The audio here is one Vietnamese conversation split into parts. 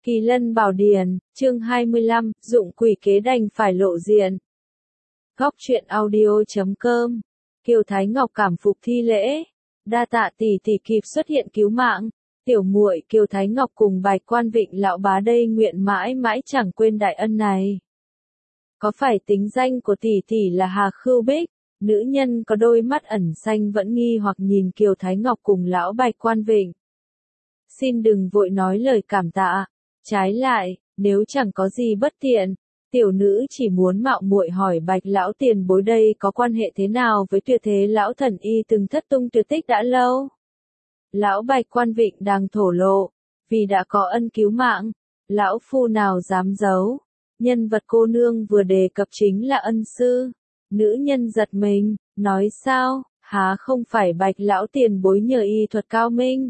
Kỳ Lân Bảo Điển, chương 25, dụng quỷ kế đành phải lộ diện. Góc truyện audio.com. Kiều Thái Ngọc cảm phục thi lễ. Đa tạ tỷ tỷ kịp xuất hiện cứu mạng. Tiểu muội Kiều Thái Ngọc cùng Bạch Quan Vịnh lão bá đây nguyện mãi mãi chẳng quên đại ân này. Có phải tính danh của tỷ tỷ là Hà Khưu Bích? Nữ nhân có đôi mắt ẩn xanh vẫn nghi hoặc nhìn Kiều Thái Ngọc cùng lão Bạch Quan Vịnh. Xin đừng vội nói lời cảm tạ. Trái lại, nếu chẳng có gì bất tiện, tiểu nữ chỉ muốn mạo muội hỏi Bạch lão tiền bối đây có quan hệ thế nào với tuyệt thế lão thần y từng thất tung tuyệt tích đã lâu. Lão Bạch Quan Vịnh đang thổ lộ, vì đã có ân cứu mạng, lão phu nào dám giấu. Nhân vật cô nương vừa đề cập chính là ân sư. Nữ nhân giật mình, nói sao, há không phải Bạch lão tiền bối nhờ y thuật cao minh.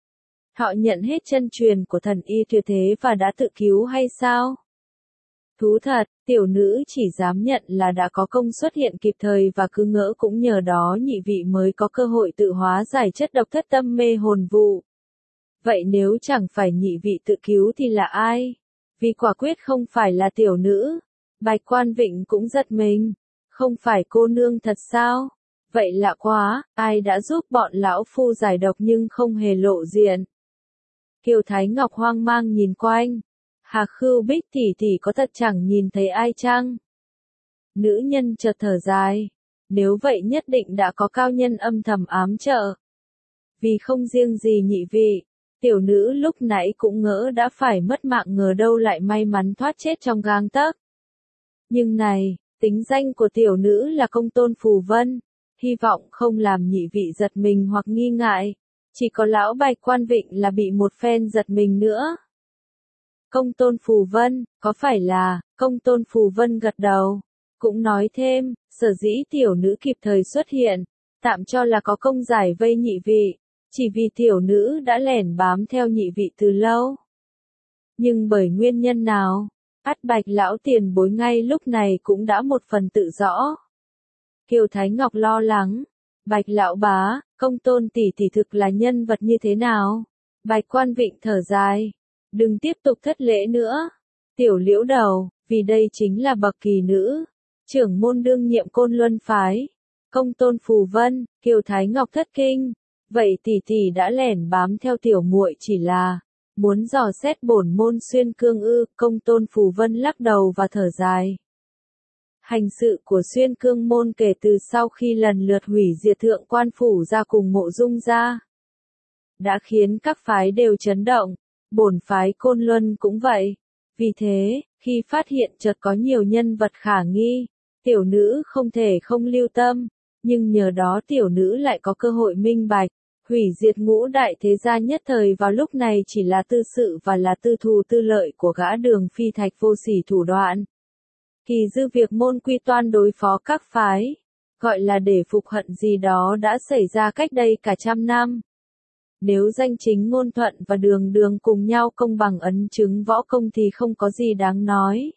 Họ nhận hết chân truyền của thần y tuyệt thế và đã tự cứu hay sao? Thú thật, tiểu nữ chỉ dám nhận là đã có công xuất hiện kịp thời và cứ ngỡ cũng nhờ đó nhị vị mới có cơ hội tự hóa giải chất độc thất tâm mê hồn vụ. Vậy nếu chẳng phải nhị vị tự cứu thì là ai? Vì quả quyết không phải là tiểu nữ. Bạch Quan Vịnh cũng giật mình. Không phải cô nương thật sao? Vậy lạ quá, ai đã giúp bọn lão phu giải độc nhưng không hề lộ diện? Kiều Thái Ngọc hoang mang nhìn quanh. Hà Khưu Bích tỷ tỷ có thật chẳng nhìn thấy ai chăng? Nữ nhân chợt thở dài. Nếu vậy nhất định đã có cao nhân âm thầm ám trợ. Vì không riêng gì nhị vị, tiểu nữ lúc nãy cũng ngỡ đã phải mất mạng ngờ đâu lại may mắn thoát chết trong gang tấc. Nhưng này, tính danh của tiểu nữ là Công Tôn Phù Vân, hy vọng không làm nhị vị giật mình hoặc nghi ngại. Chỉ có lão Bạch Quan Vịnh là bị một phen giật mình nữa. Công Tôn Phù Vân, có phải là? Công Tôn Phù Vân gật đầu. Cũng nói thêm, sở dĩ tiểu nữ kịp thời xuất hiện, tạm cho là có công giải vây nhị vị, chỉ vì tiểu nữ đã lẻn bám theo nhị vị từ lâu. Nhưng bởi nguyên nhân nào, ắt Bạch lão tiền bối ngay lúc này cũng đã một phần tự rõ. Kiều Thái Ngọc lo lắng. Bạch lão bá, Công Tôn tỷ tỷ thực là nhân vật như thế nào? Bạch Quan Vịnh thở dài. Đừng tiếp tục thất lễ nữa. Tiểu liễu đầu, vì đây chính là bậc kỳ nữ. Trưởng môn đương nhiệm Côn Luân phái. Công Tôn Phù Vân, Kiều Thái Ngọc thất kinh. Vậy tỷ tỷ đã lẻn bám theo tiểu muội chỉ là muốn dò xét bổn môn xuyên cương ư? Công Tôn Phù Vân lắc đầu và thở dài. Hành sự của xuyên cương môn kể từ sau khi lần lượt hủy diệt Thượng Quan Phủ ra cùng Mộ Dung ra, đã khiến các phái đều chấn động, bổn phái Côn Luân cũng vậy. Vì thế, khi phát hiện chợt có nhiều nhân vật khả nghi, tiểu nữ không thể không lưu tâm, nhưng nhờ đó tiểu nữ lại có cơ hội minh bạch, hủy diệt ngũ đại thế gia nhất thời vào lúc này chỉ là tư sự và là tư thù tư lợi của gã Đường Phi Thạch vô sỉ thủ đoạn. Kỳ dư việc môn quy toan đối phó các phái, gọi là để phục hận gì đó đã xảy ra cách đây cả trăm năm. Nếu danh chính ngôn thuận và đường đường cùng nhau công bằng ấn chứng võ công thì không có gì đáng nói.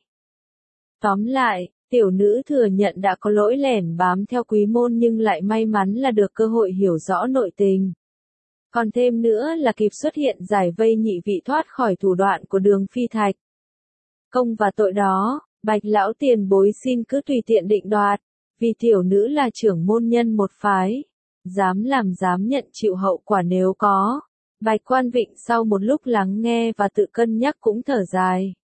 Tóm lại, tiểu nữ thừa nhận đã có lỗi lẻn bám theo quý môn nhưng lại may mắn là được cơ hội hiểu rõ nội tình. Còn thêm nữa là kịp xuất hiện giải vây nhị vị thoát khỏi thủ đoạn của Đường Phi Thạch. Công và tội đó, Bạch lão tiền bối xin cứ tùy tiện định đoạt, vì tiểu nữ là trưởng môn nhân một phái, dám làm dám nhận chịu hậu quả nếu có. Bạch Quan Vịnh sau một lúc lắng nghe và tự cân nhắc cũng thở dài.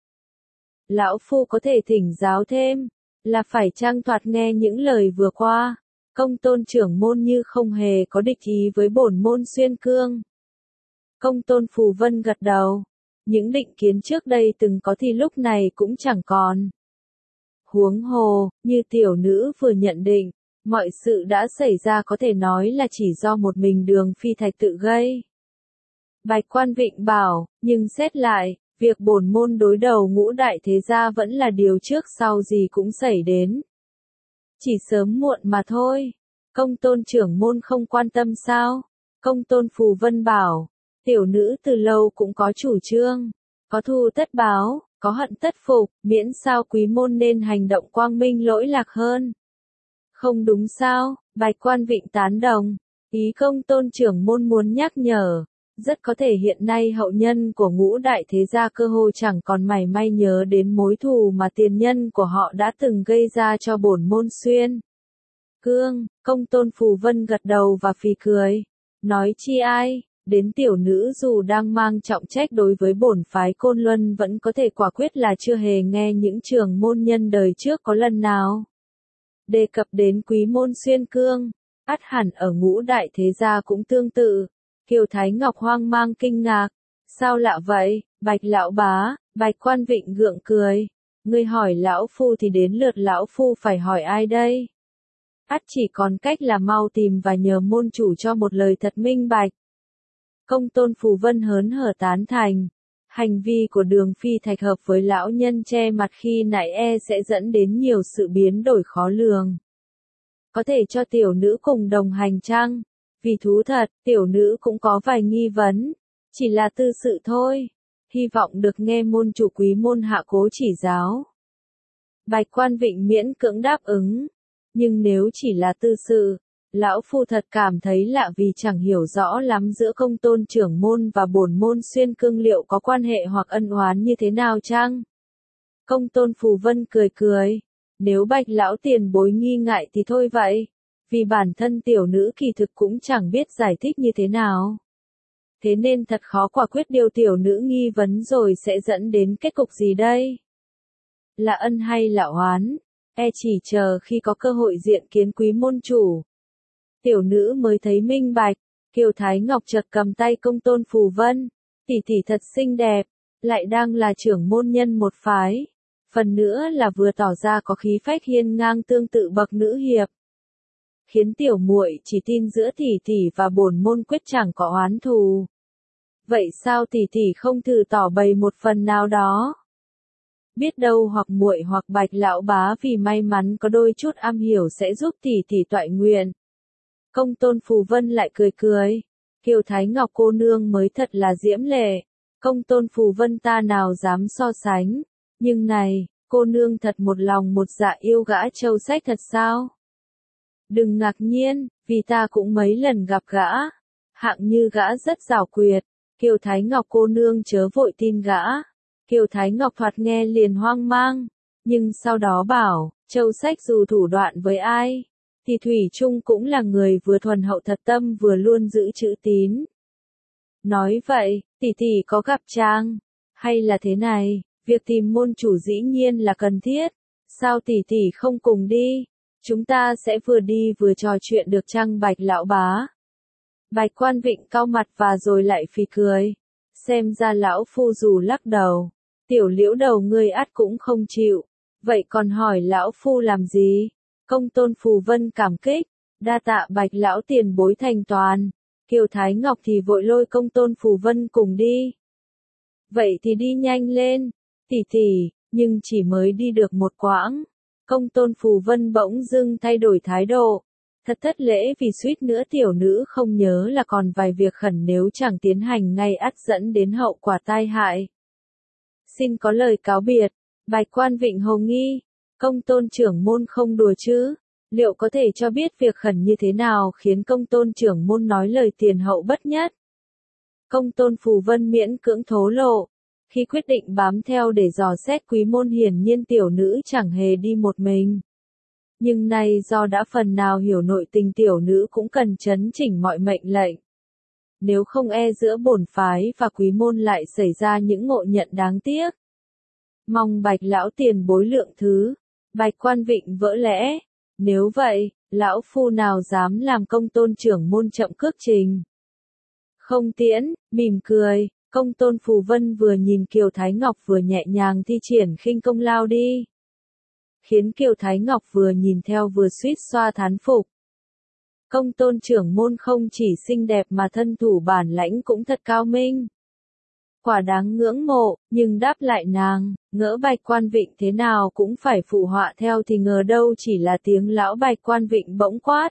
Lão phu có thể thỉnh giáo thêm, là phải chăng thoạt nghe những lời vừa qua, Công Tôn trưởng môn như không hề có địch ý với bổn môn xuyên cương. Công Tôn Phù Vân gật đầu. Những định kiến trước đây từng có thì lúc này cũng chẳng còn. Huống hồ, như tiểu nữ vừa nhận định, mọi sự đã xảy ra có thể nói là chỉ do một mình Đường Phi Thạch tự gây. Bạch Quan Vịnh bảo, nhưng xét lại, việc bổn môn đối đầu ngũ đại thế gia vẫn là điều trước sau gì cũng xảy đến. Chỉ sớm muộn mà thôi. Công Tôn trưởng môn không quan tâm sao? Công Tôn Phù Vân bảo, tiểu nữ từ lâu cũng có chủ trương, có thù tất báo, có hận tất phục, miễn sao quý môn nên hành động quang minh lỗi lạc hơn. Không đúng sao? Bạch Quan Vịnh tán đồng. Ý Công Tôn trưởng môn muốn nhắc nhở, Rất có thể hiện nay hậu nhân của Ngũ Đại Thế Gia cơ hồ chẳng còn mảy may nhớ đến mối thù mà tiền nhân của họ đã từng gây ra cho bổn môn Xuyên Cương. Công tôn Phù Vân gật đầu và phì cười. Nói chi ai, đến tiểu nữ dù đang mang trọng trách đối với bổn phái Côn Luân vẫn có thể quả quyết là chưa hề nghe những trưởng môn nhân đời trước có lần nào đề cập đến quý môn Xuyên Cương. Ắt hẳn ở Ngũ Đại Thế Gia cũng tương tự. Kiều Thái Ngọc hoang mang kinh ngạc. Sao lạ vậy, Bạch lão bá? Bạch Quan Vịnh gượng cười. Ngươi hỏi lão phu thì đến lượt lão phu phải hỏi ai đây? Ắt chỉ còn cách là mau tìm và nhờ môn chủ cho một lời thật minh bạch. Công tôn Phù Vân hớn hở tán thành. Hành vi của Đường Phi Thạch hợp với lão nhân che mặt khi nãy sẽ dẫn đến nhiều sự biến đổi khó lường. Có thể cho tiểu nữ cùng đồng hành chăng? Vì thú thật, tiểu nữ cũng có vài nghi vấn. Chỉ là tư sự thôi. Hy vọng được nghe môn chủ quý môn hạ cố chỉ giáo. Bạch Quan Vịnh miễn cưỡng đáp ứng. Nhưng nếu chỉ là tư sự, lão phu thật cảm thấy lạ vì chẳng hiểu rõ lắm giữa công tôn trưởng môn và bổn môn Xuyên Cương liệu có quan hệ hoặc ân oán như thế nào chăng? Công tôn Phù Vân cười cười. Nếu Bạch lão tiền bối nghi ngại thì thôi vậy. Vì bản thân tiểu nữ kỳ thực cũng chẳng biết giải thích như thế nào. Thế nên thật khó quả quyết điều tiểu nữ nghi vấn rồi sẽ dẫn đến kết cục gì đây? Là ân hay là oán? Chỉ chờ khi có cơ hội diện kiến quý môn chủ. Tiểu nữ mới thấy minh bạch. Kiều Thái Ngọc chợt cầm tay công tôn Phù Vân. Tỷ tỷ thật xinh đẹp. Lại đang là trưởng môn nhân một phái. Phần nữa là vừa tỏ ra có khí phách hiên ngang tương tự bậc nữ hiệp. Khiến tiểu muội chỉ tin giữa tỷ tỷ và bổn môn quyết chẳng có oán thù. Vậy sao tỷ tỷ không thử tỏ bày một phần nào đó? Biết đâu hoặc muội hoặc Bạch lão bá vì may mắn có đôi chút am hiểu sẽ giúp tỷ tỷ toại nguyện. Công tôn Phù Vân lại cười cười. Kiều Thái Ngọc cô nương mới thật là diễm lệ. Công tôn Phù Vân ta nào dám so sánh. Nhưng này, cô nương thật một lòng một dạ yêu gã Châu Sách thật sao? Đừng ngạc nhiên, vì ta cũng mấy lần gặp gã. Hạng như gã rất giảo quyệt. Kiều Thái Ngọc cô nương chớ vội tin gã. Kiều Thái Ngọc thoạt nghe liền hoang mang. Nhưng sau đó bảo, Châu Sách dù thủ đoạn với ai, thì Thủy Trung cũng là người vừa thuần hậu thật tâm vừa luôn giữ chữ tín. Nói vậy, tỷ tỷ có gặp chàng? Hay là thế này, việc tìm môn chủ dĩ nhiên là cần thiết. Sao tỷ tỷ không cùng đi? Chúng ta sẽ vừa đi vừa trò chuyện được chăng Bạch lão bá? Bạch Quan Vịnh cau mặt và rồi lại phì cười. Xem ra lão phu dù lắc đầu. Tiểu liễu đầu ngươi ắt cũng không chịu. Vậy còn hỏi lão phu làm gì? Công tôn Phù Vân cảm kích. Đa tạ Bạch lão tiền bối thành toàn. Kiều Thái Ngọc thì vội lôi công tôn Phù Vân cùng đi. Vậy thì đi nhanh lên. Tỷ tỷ, nhưng chỉ mới đi được một quãng. Công tôn Phù Vân bỗng dưng thay đổi thái độ. Thật thất lễ vì suýt nữa tiểu nữ không nhớ là còn vài việc khẩn nếu chẳng tiến hành ngay ắt dẫn đến hậu quả tai hại. Xin có lời cáo biệt. Bạch Quan Vịnh hồ nghi. Công tôn trưởng môn không đùa chứ? Liệu có thể cho biết việc khẩn như thế nào khiến công tôn trưởng môn nói lời tiền hậu bất nhất? Công tôn Phù Vân miễn cưỡng thố lộ. Khi quyết định bám theo để dò xét quý môn hiển nhiên tiểu nữ chẳng hề đi một mình. Nhưng nay do đã phần nào hiểu nội tình tiểu nữ cũng cần chấn chỉnh mọi mệnh lệnh. Nếu không giữa bổn phái và quý môn lại xảy ra những ngộ nhận đáng tiếc. Mong Bạch lão tiền bối lượng thứ. Bạch Quan Vịnh vỡ lẽ. Nếu vậy, lão phu nào dám làm công tôn trưởng môn chậm cước trình. Không tiễn, mỉm cười. Công tôn Phù Vân vừa nhìn Kiều Thái Ngọc vừa nhẹ nhàng thi triển khinh công lao đi. Khiến Kiều Thái Ngọc vừa nhìn theo vừa suýt xoa thán phục. Công tôn trưởng môn không chỉ xinh đẹp mà thân thủ bản lãnh cũng thật cao minh. Quả đáng ngưỡng mộ, nhưng đáp lại nàng, ngỡ Bạch Quan Vịnh thế nào cũng phải phụ họa theo thì ngờ đâu chỉ là tiếng lão Bạch Quan Vịnh bỗng quát.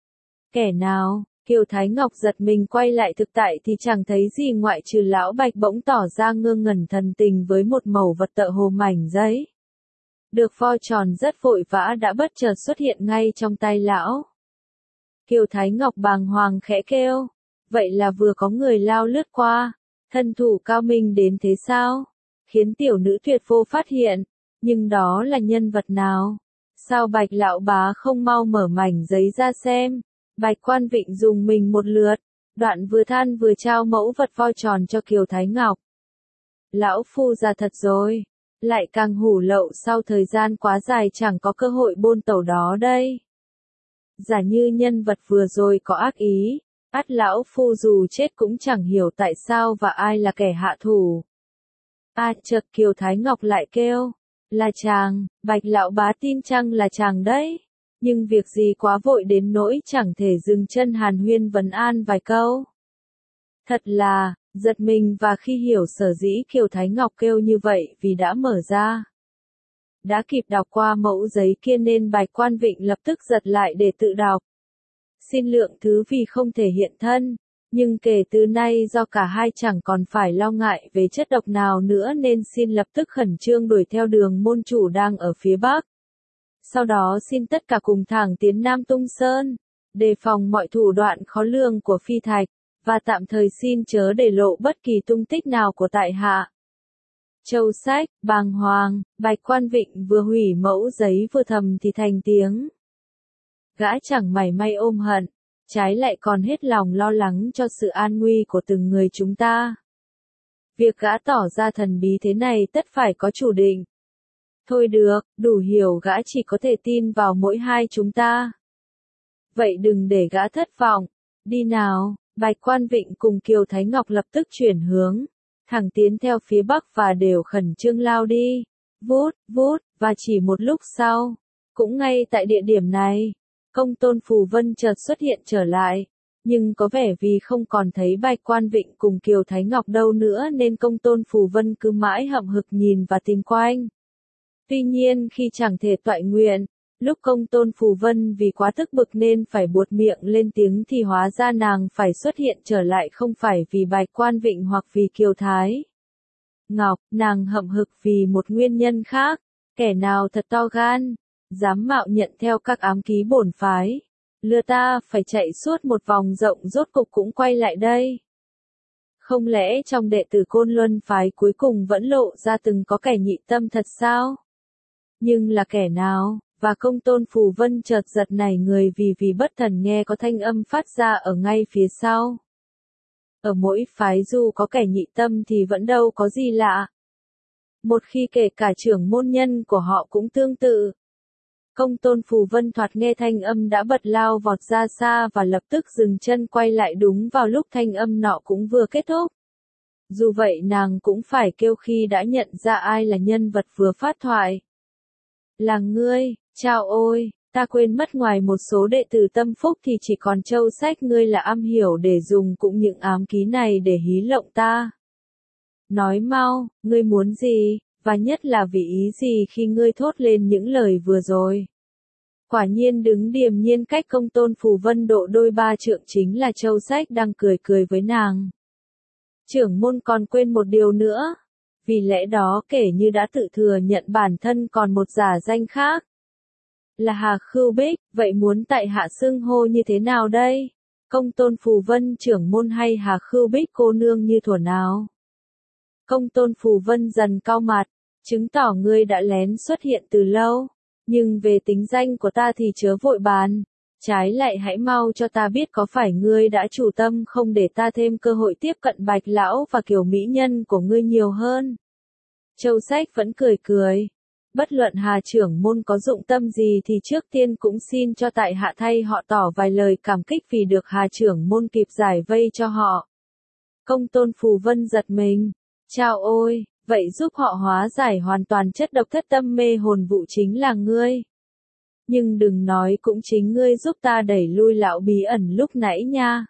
Kẻ nào? Kiều Thái Ngọc giật mình quay lại thực tại thì chẳng thấy gì ngoại trừ lão Bạch bỗng tỏ ra ngơ ngẩn thần tình với một mẩu vật tợ hồ mảnh giấy. Được vo tròn rất vội vã đã bất chợt xuất hiện ngay trong tay lão. Kiều Thái Ngọc bàng hoàng khẽ kêu. Vậy là vừa có người lao lướt qua, thân thủ cao minh đến thế sao? Khiến tiểu nữ tuyệt vô phát hiện, nhưng đó là nhân vật nào? Sao Bạch lão bá không mau mở mảnh giấy ra xem? Bạch Quan Vịnh dùng mình một lượt, đoạn vừa than vừa trao mẫu vật voi tròn cho Kiều Thái Ngọc. Lão phu già thật rồi, lại càng hủ lậu sau thời gian quá dài chẳng có cơ hội bôn tẩu đó đây. Giả như nhân vật vừa rồi có ác ý, ắt lão phu dù chết cũng chẳng hiểu tại sao và ai là kẻ hạ thủ. Chợt Kiều Thái Ngọc lại kêu, là chàng, Bạch lão bá tin chăng là chàng đấy. Nhưng việc gì quá vội đến nỗi chẳng thể dừng chân hàn huyên vấn an vài câu. Thật là, giật mình và khi hiểu sở dĩ Kiều Thái Ngọc kêu như vậy vì đã mở ra. Đã kịp đọc qua mẫu giấy kia nên Bạch Quan Vịnh lập tức giật lại để tự đọc. Xin lượng thứ vì không thể hiện thân, nhưng kể từ nay do cả hai chẳng còn phải lo ngại về chất độc nào nữa nên xin lập tức khẩn trương đuổi theo đường môn chủ đang ở phía bắc. Sau đó xin tất cả cùng thẳng tiến Nam Tung Sơn, đề phòng mọi thủ đoạn khó lường của phi thạch, và tạm thời xin chớ để lộ bất kỳ tung tích nào của tại hạ. Châu Sách, bàng hoàng, Bạch Quan Vịnh vừa hủy mẫu giấy vừa thầm thì thành tiếng. Gã chẳng mảy may ôm hận, trái lại còn hết lòng lo lắng cho sự an nguy của từng người chúng ta. Việc gã tỏ ra thần bí thế này tất phải có chủ định. Thôi được, đủ hiểu gã chỉ có thể tin vào mỗi hai chúng ta. Vậy đừng để gã thất vọng. Đi nào, Bạch Quan Vịnh cùng Kiều Thái Ngọc lập tức chuyển hướng, thẳng tiến theo phía bắc và đều khẩn trương lao đi. Vút, vút, và chỉ một lúc sau, cũng ngay tại địa điểm này, Công Tôn Phù Vân chợt xuất hiện trở lại. Nhưng có vẻ vì không còn thấy Bạch Quan Vịnh cùng Kiều Thái Ngọc đâu nữa nên Công Tôn Phù Vân cứ mãi hậm hực nhìn và tìm quanh. Tuy nhiên khi chẳng thể toại nguyện, lúc Công Tôn Phù Vân vì quá tức bực nên phải buột miệng lên tiếng thì hóa ra nàng phải xuất hiện trở lại không phải vì Bạch Quan Vịnh hoặc vì Kiều Thái Ngọc, nàng hậm hực vì một nguyên nhân khác. Kẻ nào thật to gan, dám mạo nhận theo các ám ký bổn phái, lừa ta phải chạy suốt một vòng rộng rốt cục cũng quay lại đây. Không lẽ trong đệ tử Côn Luân phái cuối cùng vẫn lộ ra từng có kẻ nhị tâm thật sao? Nhưng là kẻ nào? Và Công Tôn Phù Vân chợt giật nảy người vì bất thần nghe có thanh âm phát ra ở ngay phía sau. Ở mỗi phái dù có kẻ nhị tâm thì vẫn đâu có gì lạ. Một khi kể cả trưởng môn nhân của họ cũng tương tự. Công Tôn Phù Vân thoạt nghe thanh âm đã bật lao vọt ra xa và lập tức dừng chân quay lại đúng vào lúc thanh âm nọ cũng vừa kết thúc. Dù vậy nàng cũng phải kêu khi đã nhận ra ai là nhân vật vừa phát thoại. Là ngươi, chao ôi, ta quên mất ngoài một số đệ tử tâm phúc thì chỉ còn Châu Sách ngươi là am hiểu để dùng cũng những ám ký này để hí lộng ta. Nói mau, ngươi muốn gì, và nhất là vì ý gì khi ngươi thốt lên những lời vừa rồi. Quả nhiên đứng điềm nhiên cách Công Tôn Phù Vân độ đôi ba trượng chính là Châu Sách đang cười cười với nàng. Trưởng môn còn quên một điều nữa. Vì lẽ đó kể như đã tự thừa nhận bản thân còn một giả danh khác. Là Hà Khưu Bích, vậy muốn tại hạ xưng hô như thế nào đây? Công Tôn Phù Vân trưởng môn hay Hà Khưu Bích cô nương như thuở nào? Công Tôn Phù Vân dần cau mặt, chứng tỏ ngươi đã lén xuất hiện từ lâu. Nhưng về tính danh của ta thì chớ vội bàn. Trái lại hãy mau cho ta biết có phải ngươi đã chủ tâm không để ta thêm cơ hội tiếp cận Bạch lão và kiểu mỹ nhân của ngươi nhiều hơn. Châu Sách vẫn cười cười. Bất luận Hà trưởng môn có dụng tâm gì thì trước tiên cũng xin cho tại hạ thay họ tỏ vài lời cảm kích vì được Hà trưởng môn kịp giải vây cho họ. Công Tôn Phù Vân giật mình. Chao ôi, vậy giúp họ hóa giải hoàn toàn chất độc thất tâm mê hồn vụ chính là ngươi. Nhưng đừng nói cũng chính ngươi giúp ta đẩy lui lão bí ẩn lúc nãy nha.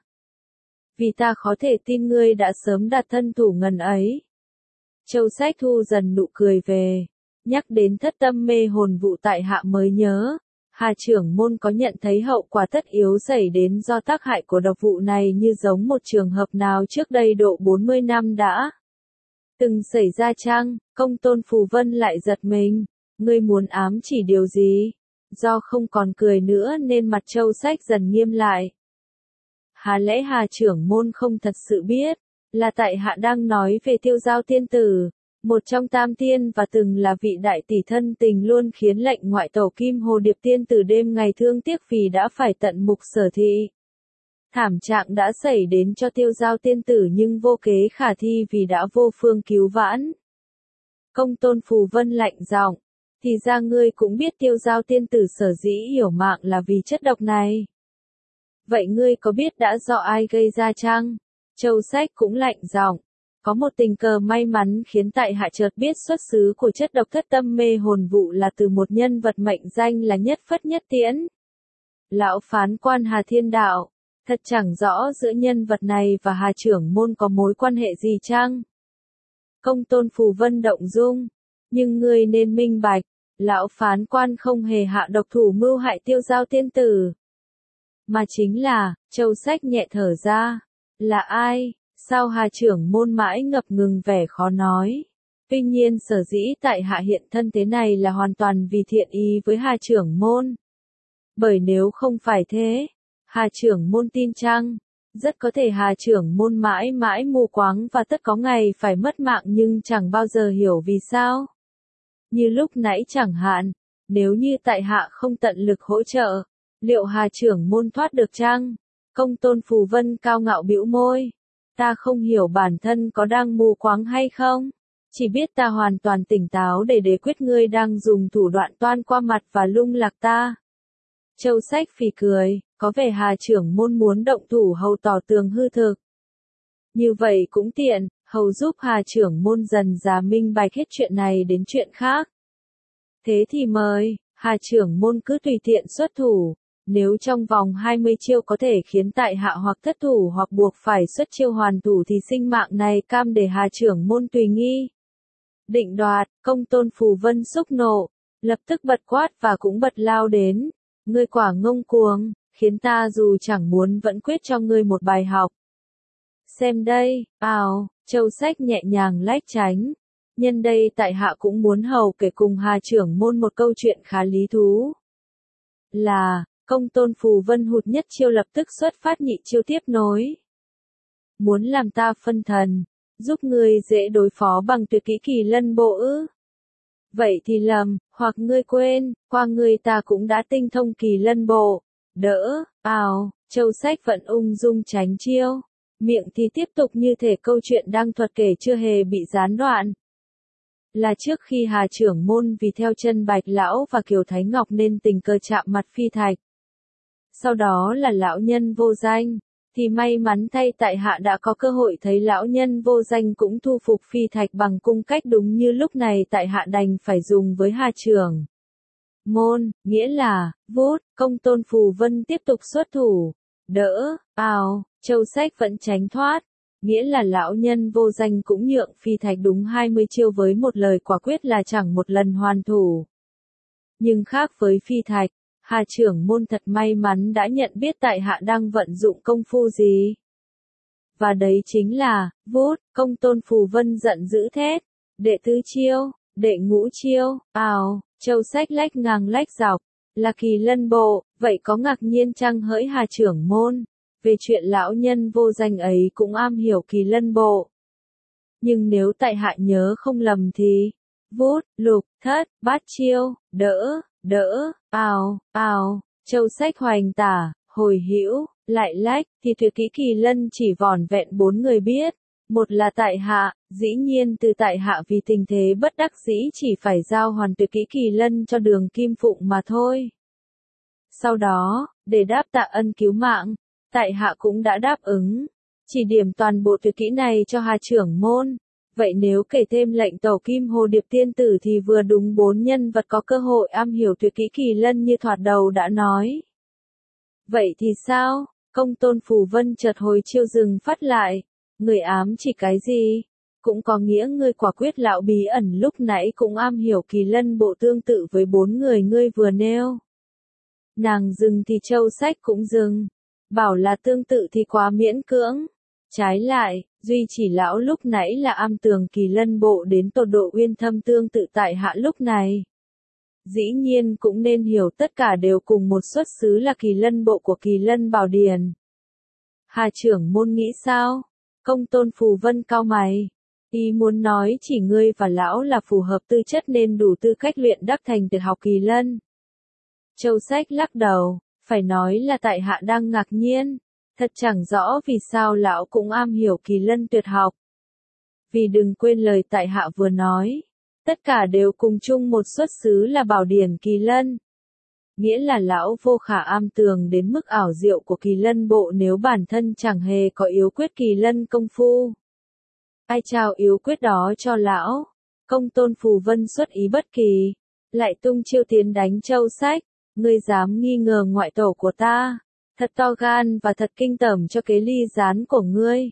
Vì ta khó thể tin ngươi đã sớm đặt thân thủ ngần ấy. Châu Sách thu dần nụ cười về. Nhắc đến thất tâm mê hồn vụ tại hạ mới nhớ. Hà trưởng môn có nhận thấy hậu quả tất yếu xảy đến do tác hại của độc vụ này như giống một trường hợp nào trước đây độ 40 năm đã từng xảy ra chăng? Công Tôn Phù Vân lại giật mình. Ngươi muốn ám chỉ điều gì? Do không còn cười nữa nên mặt Châu Sách dần nghiêm lại. Há lẽ Hà trưởng môn không thật sự biết, là tại hạ đang nói về Tiêu Giao tiên tử, một trong tam tiên và từng là vị đại tỷ thân tình luôn khiến lệnh ngoại tẩu Kim Hồ Điệp tiên tử đêm ngày thương tiếc vì đã phải tận mục sở thị. Thảm trạng đã xảy đến cho Tiêu Giao tiên tử nhưng vô kế khả thi vì đã vô phương cứu vãn. Công tôn Phù Vân lạnh giọng, thì ra ngươi cũng biết Tiêu Giao tiên tử sở dĩ hiểu mạng là vì chất độc này. Vậy ngươi có biết đã do ai gây ra chăng? Châu Sách cũng lạnh giọng, có một tình cờ may mắn khiến tại hạ chợt biết xuất xứ của chất độc thất tâm mê hồn vụ là từ một nhân vật mệnh danh là Nhất Phất Nhất Tiễn. Lão phán quan Hà Thiên Đạo, thật chẳng rõ giữa nhân vật này và Hà trưởng môn có mối quan hệ gì chăng? Công tôn Phù Vân động dung, nhưng ngươi nên minh bạch, lão phán quan không hề hạ độc thủ mưu hại Tiêu Giao tiên tử. Mà chính là, Châu Sách nhẹ thở ra, là ai? Sao Hà trưởng môn mãi ngập ngừng vẻ khó nói. Tuy nhiên sở dĩ tại hạ hiện thân thế này là hoàn toàn vì thiện ý với Hà trưởng môn. Bởi nếu không phải thế, Hà trưởng môn tin chăng? Rất có thể Hà trưởng môn mãi mãi mù quáng và tất có ngày phải mất mạng nhưng chẳng bao giờ hiểu vì sao. Như lúc nãy chẳng hạn, nếu như tại hạ không tận lực hỗ trợ, liệu Hà trưởng môn thoát được chăng? Công tôn Phù Vân cao ngạo bĩu môi. Ta không hiểu bản thân có đang mù quáng hay không, chỉ biết ta hoàn toàn tỉnh táo để quyết ngươi đang dùng thủ đoạn toan qua mặt và lung lạc ta. Châu Sách phì cười, có vẻ Hà trưởng môn muốn động thủ hầu tỏ tường hư thực. Như vậy cũng tiện, hầu giúp Hà trưởng môn dần dà minh bạch hết chuyện này đến chuyện khác. Thế thì mời, Hà trưởng môn cứ tùy tiện xuất thủ. Nếu trong vòng 20 chiêu có thể khiến tại hạ hoặc thất thủ hoặc buộc phải xuất chiêu hoàn thủ thì sinh mạng này cam để Hà trưởng môn tùy nghi. Định đoạt, công tôn Phù Vân xúc nộ, lập tức bật quát và cũng bật lao đến. Ngươi quả ngông cuồng, khiến ta dù chẳng muốn vẫn quyết cho ngươi một bài học. Xem đây, Châu Sách nhẹ nhàng lách tránh. Nhân đây tại hạ cũng muốn hầu kể cùng Hà trưởng môn một câu chuyện khá lý thú. Là, công tôn Phù Vân hụt nhất chiêu lập tức xuất phát nhị chiêu tiếp nối. Muốn làm ta phân thần, giúp ngươi dễ đối phó bằng tuyệt kỹ Kỳ Lân Bộ ư? Vậy thì lầm, hoặc ngươi quên, qua ngươi ta cũng đã tinh thông Kỳ Lân Bộ. Đỡ, Châu Sách vẫn ung dung tránh chiêu. Miệng thì tiếp tục như thể câu chuyện đang thuật kể chưa hề bị gián đoạn. Là trước khi Hà trưởng môn vì theo chân Bạch Lão và Kiều Thái Ngọc nên tình cờ chạm mặt Phi Thạch. Sau đó là lão nhân vô danh, thì may mắn thay tại hạ đã có cơ hội thấy lão nhân vô danh cũng thu phục Phi Thạch bằng cung cách đúng như lúc này tại hạ đành phải dùng với Hà trưởng môn, nghĩa là, công tôn Phù Vân tiếp tục xuất thủ, đỡ, Châu Sách vẫn tránh thoát, nghĩa là lão nhân vô danh cũng nhượng Phi Thạch đúng 20 chiêu với một lời quả quyết là chẳng một lần hoàn thủ. Nhưng khác với Phi Thạch, Hà trưởng môn thật may mắn đã nhận biết tại hạ đang vận dụng công phu gì. Và đấy chính là, công tôn Phù Vân giận dữ thét, đệ tứ chiêu, đệ ngũ chiêu, Châu Sách lách ngang lách dọc, là Kỳ Lân Bộ, vậy có ngạc nhiên chăng hỡi Hà trưởng môn, về chuyện lão nhân vô danh ấy cũng am hiểu Kỳ Lân Bộ. Nhưng nếu tại hạ nhớ không lầm thì, lục, thất, bát chiêu, đỡ, Châu Sách hoành tả, hồi hữu, lại lách, thì tuyệt kỹ Kỳ Lân chỉ vỏn vẹn 4 người biết. Một là tại hạ, dĩ nhiên từ tại hạ vì tình thế bất đắc dĩ chỉ phải giao hoàn tuyệt kỹ Kỳ Lân cho Đường Kim Phụng mà thôi. Sau đó, để đáp tạ ân cứu mạng, tại hạ cũng đã đáp ứng, chỉ điểm toàn bộ tuyệt kỹ này cho Hà trưởng môn. Vậy nếu kể thêm lệnh tẩu Kim Hồ Điệp tiên tử thì vừa đúng 4 nhân vật có cơ hội am hiểu tuyệt kỹ Kỳ Lân như thoạt đầu đã nói. Vậy thì sao? Công tôn Phù Vân chợt hồi chiêu dừng phát lại. Người ám chỉ cái gì? Cũng có nghĩa ngươi quả quyết lão bí ẩn lúc nãy cũng am hiểu Kỳ Lân Bộ tương tự với 4 người ngươi vừa nêu. Nàng dừng thì Châu Sách cũng dừng. Bảo là tương tự thì quá miễn cưỡng. Trái lại, duy chỉ lão lúc nãy là am tường Kỳ Lân Bộ đến tột độ uyên thâm tương tự tại hạ lúc này. Dĩ nhiên cũng nên hiểu tất cả đều cùng một xuất xứ là Kỳ Lân Bộ của Kỳ Lân Bảo Điển. Hà trưởng môn nghĩ sao? Công tôn Phù Vân cau mày. Ý muốn nói chỉ ngươi và lão là phù hợp tư chất nên đủ tư cách luyện đắc thành tuyệt học kỳ lân. Châu Sách lắc đầu, phải nói là tại hạ đang ngạc nhiên, thật chẳng rõ vì sao lão cũng am hiểu kỳ lân tuyệt học. Vì đừng quên lời tại hạ vừa nói, tất cả đều cùng chung một xuất xứ là bảo điển kỳ lân. Nghĩa là lão vô khả am tường đến mức ảo diệu của kỳ lân bộ nếu bản thân chẳng hề có yếu quyết kỳ lân công phu. Ai trao yếu quyết đó cho lão? Công tôn Phù Vân xuất ý bất kỳ, lại tung chiêu tiến đánh Châu Sách, ngươi dám nghi ngờ ngoại tổ của ta, thật to gan và thật kinh tởm cho kế ly gián của ngươi.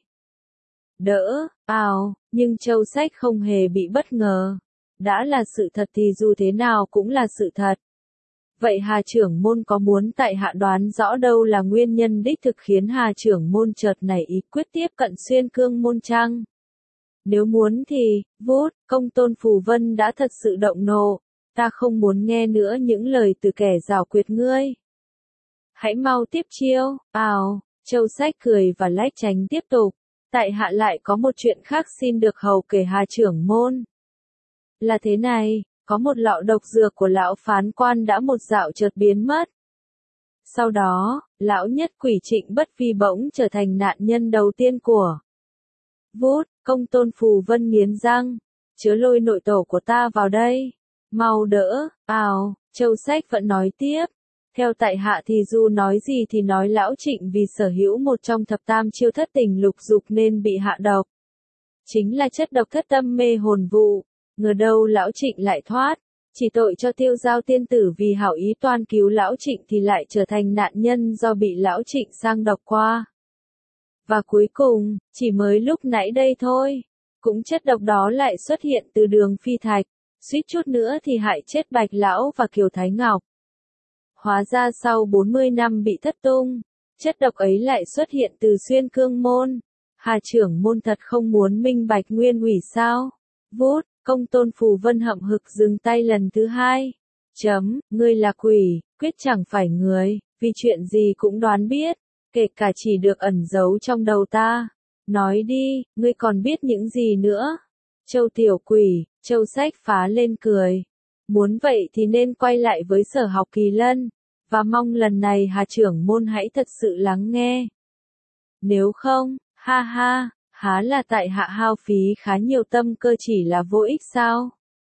Đỡ, nhưng Châu Sách không hề bị bất ngờ. Đã là sự thật thì dù thế nào cũng là sự thật. Vậy Hà trưởng môn có muốn tại hạ đoán rõ đâu là nguyên nhân đích thực khiến Hà trưởng môn chợt nảy ý quyết tiếp cận Xuyên Cương môn chăng? Nếu muốn thì, công tôn Phù Vân đã thật sự động nộ, ta không muốn nghe nữa những lời từ kẻ giảo quyệt ngươi. Hãy mau tiếp chiêu, Châu Sách cười và lách tránh tiếp tục, tại hạ lại có một chuyện khác xin được hầu kể Hà trưởng môn. Là thế này, có một lọ độc dược của lão phán quan đã một dạo chợt biến mất. Sau đó, lão nhất quỷ Trịnh Bất Vi bỗng trở thành nạn nhân đầu tiên của. Công tôn Phù Vân nghiến răng, chớ lôi nội tổ của ta vào đây, mau đỡ, Châu Sách vẫn nói tiếp. Theo tại hạ thì dù nói gì thì nói lão Trịnh vì sở hữu một trong thập tam chiêu thất tình lục dục nên bị hạ độc. Chính là chất độc thất tâm mê hồn vụ, ngờ đâu lão Trịnh lại thoát, chỉ tội cho Tiêu Giao tiên tử vì hảo ý toan cứu lão Trịnh thì lại trở thành nạn nhân do bị lão Trịnh sang độc qua. Và cuối cùng, chỉ mới lúc nãy đây thôi, cũng chất độc đó lại xuất hiện từ Đường Phi Thạch, suýt chút nữa thì hại chết Bạch lão và Kiều Thái Ngọc. Hóa ra sau 40 năm bị thất tung, chất độc ấy lại xuất hiện từ Xuyên Cương môn. Hà trưởng môn thật không muốn minh bạch nguyên ủy sao? Công tôn Phù Vân hậm hực dừng tay lần thứ hai. Ngươi là quỷ, quyết chẳng phải người, vì chuyện gì cũng đoán biết, kể cả chỉ được ẩn giấu trong đầu ta. Nói đi, ngươi còn biết những gì nữa? Châu tiểu quỷ, Châu Sách phá lên cười. Muốn vậy thì nên quay lại với sở học kỳ lân, và mong lần này Hà trưởng môn hãy thật sự lắng nghe. Nếu không, há là tại hạ hao phí khá nhiều tâm cơ chỉ là vô ích sao?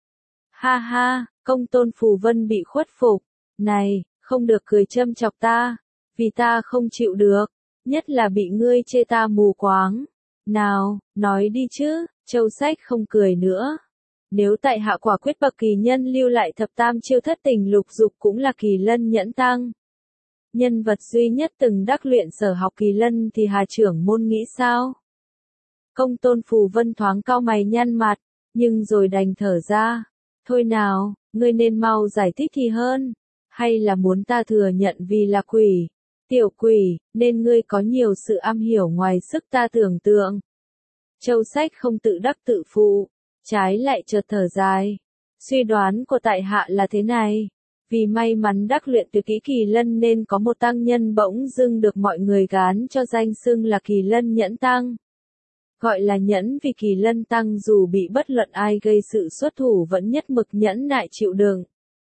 Công tôn Phù Vân bị khuất phục. Này, không được cười châm chọc ta, vì ta không chịu được, nhất là bị ngươi chê ta mù quáng. Nào, nói đi chứ, Châu Sách không cười nữa. Nếu tại hạ quả quyết bậc kỳ nhân lưu lại thập tam chiêu thất tình lục dục cũng là kỳ lân nhẫn tăng. Nhân vật duy nhất từng đắc luyện sở học kỳ lân thì Hà trưởng môn nghĩ sao? Công tôn Phù Vân thoáng cau mày nhăn mặt, nhưng rồi đành thở ra. Thôi nào, ngươi nên mau giải thích thì hơn. Hay là muốn ta thừa nhận vì là quỷ, tiểu quỷ, nên ngươi có nhiều sự am hiểu ngoài sức ta tưởng tượng. Châu Sách không tự đắc tự phụ, trái lại chợt thở dài. Suy đoán của tại hạ là thế này. Vì may mắn đắc luyện tuyệt kỹ kỳ lân nên có một tăng nhân bỗng dưng được mọi người gán cho danh xưng là kỳ lân nhẫn tăng. Gọi là nhẫn vì kỳ lân tăng dù bị bất luận ai gây sự xuất thủ vẫn nhất mực nhẫn nại chịu đựng.